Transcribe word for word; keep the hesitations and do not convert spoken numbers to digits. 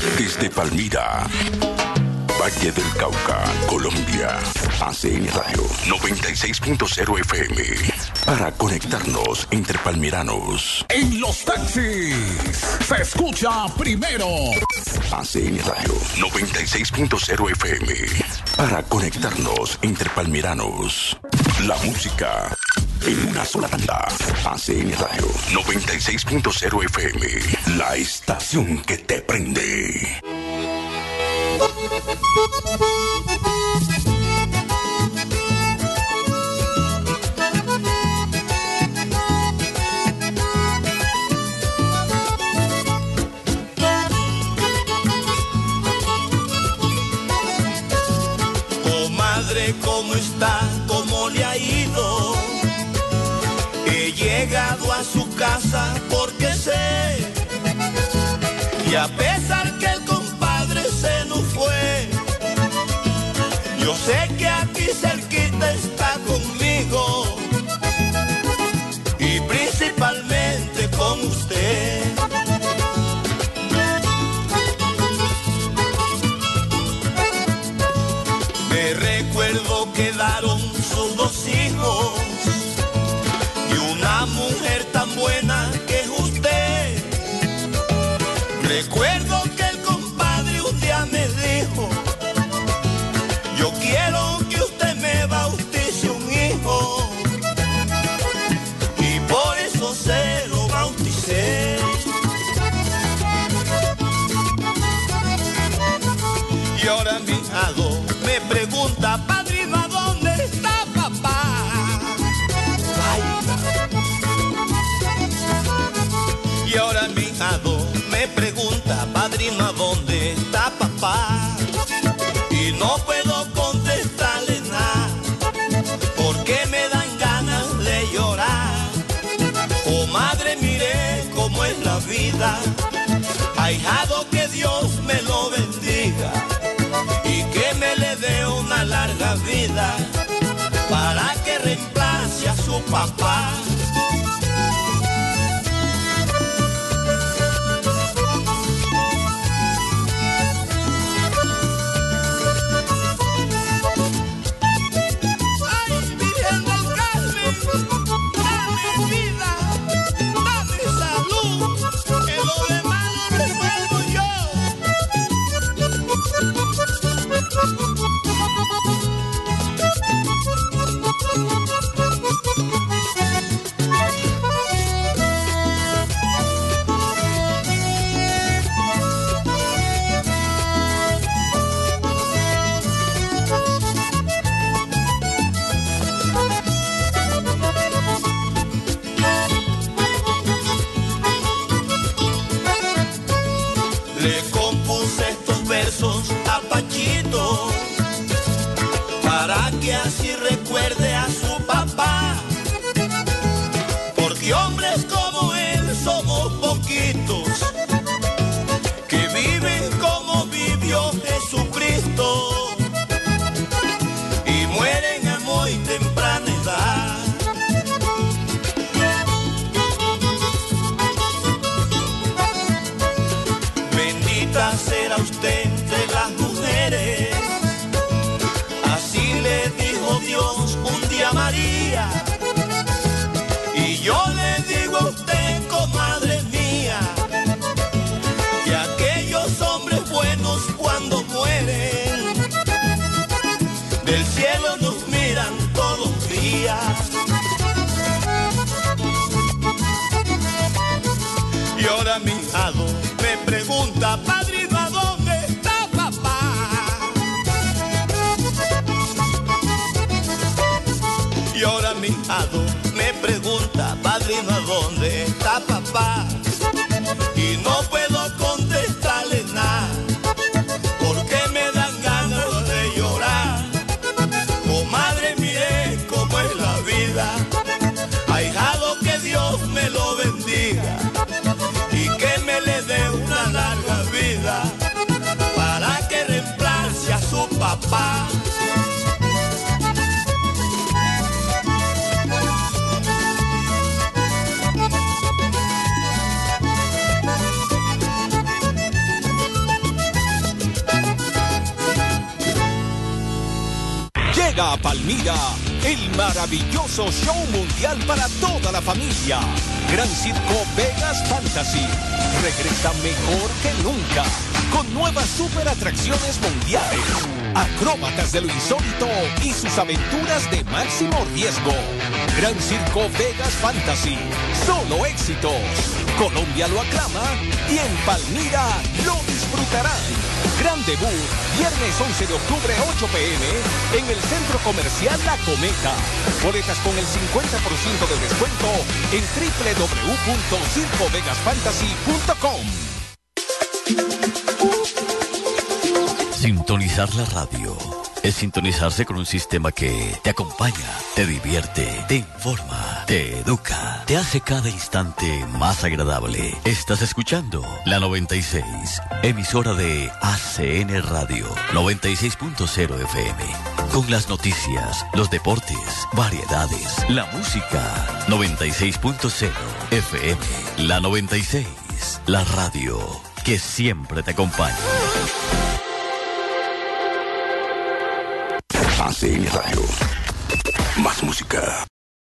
Desde Palmira, Valle del Cauca, Colombia. A C N Radio noventa y seis punto cero F M. Para conectarnos entre palmiranos. En los taxis se escucha primero. A C N Radio noventa y seis punto cero F M. Para conectarnos entre palmiranos. La música en una sola tanda. A C N Radio noventa y seis punto cero F M. La estación que te prende. Comadre, ¿cómo está? ¿Cómo le ha ido? He llegado a su casa porque sé, y a pesar que el compadre se nos fue, yo sé que aquí cerquita está conmigo y principalmente con usted. Me recuerdo quedaron sus dos hijos y una mujer tan buena que es usted. Recuerdo que el compadre un día me dijo: yo quiero que usted me bautice un hijo, y por eso se lo bauticé. Y ahora mi hijado me pregunta: padrino, ¿a dónde está papá? Ay. Y ahora mi hijado me pregunta: padrino, ¿a dónde está papá? Y no puedo contestarle nada, porque me dan ganas de llorar. Oh madre, mire cómo es la vida. Ahijado, que Dios me lo bendiga y que me le dé una larga vida para que reemplace a su papá. Le compuse estos versos a Pachito para que así recuerde a su papá, porque hombres como él somos poquitos que viven como vivió Jesucristo y mueren a muy temprana edad. Será usted entre las mujeres, así le dijo Dios un día a María. Y yo le digo a usted, comadre mía, que aquellos hombres buenos cuando mueren del cielo nos miran todos los días. Y ahora mi hijado me pregunta: padrino, ¿a dónde está papá? Y ahora mi hijado me pregunta: padrino, ¿a dónde está papá? Y no puedo contestarle nada, porque me dan ganas de llorar. Oh madre, mire cómo es la vida. Ahijado, que Dios me lo bendiga y que me le dé una larga vida para que reemplace a su papá. llega a Palmira el maravilloso show mundial para toda la familia. Gran Circo Vegas Fantasy regresa mejor que nunca con nuevas super atracciones mundiales, acróbatas de lo insólito y sus aventuras de máximo riesgo. Gran Circo Vegas Fantasy, solo éxitos. Colombia lo aclama y en Palmira lo disfrutarán. Gran debut, viernes once de octubre, ocho p m en el Centro Comercial La Cometa. Boletas con el cincuenta por ciento de descuento en doble u doble u doble u punto circo vegas fantasy punto com. Sintonizar la radio es sintonizarse con un sistema que te acompaña, te divierte, te informa, te educa, te hace cada instante más agradable. Estás escuchando la noventa y seis, emisora de A C N Radio, noventa y seis punto cero F M. Con las noticias, los deportes, variedades, la música. noventa y seis punto cero F M, la noventa y seis, la radio que siempre te acompaña. A C N Radio. Más música.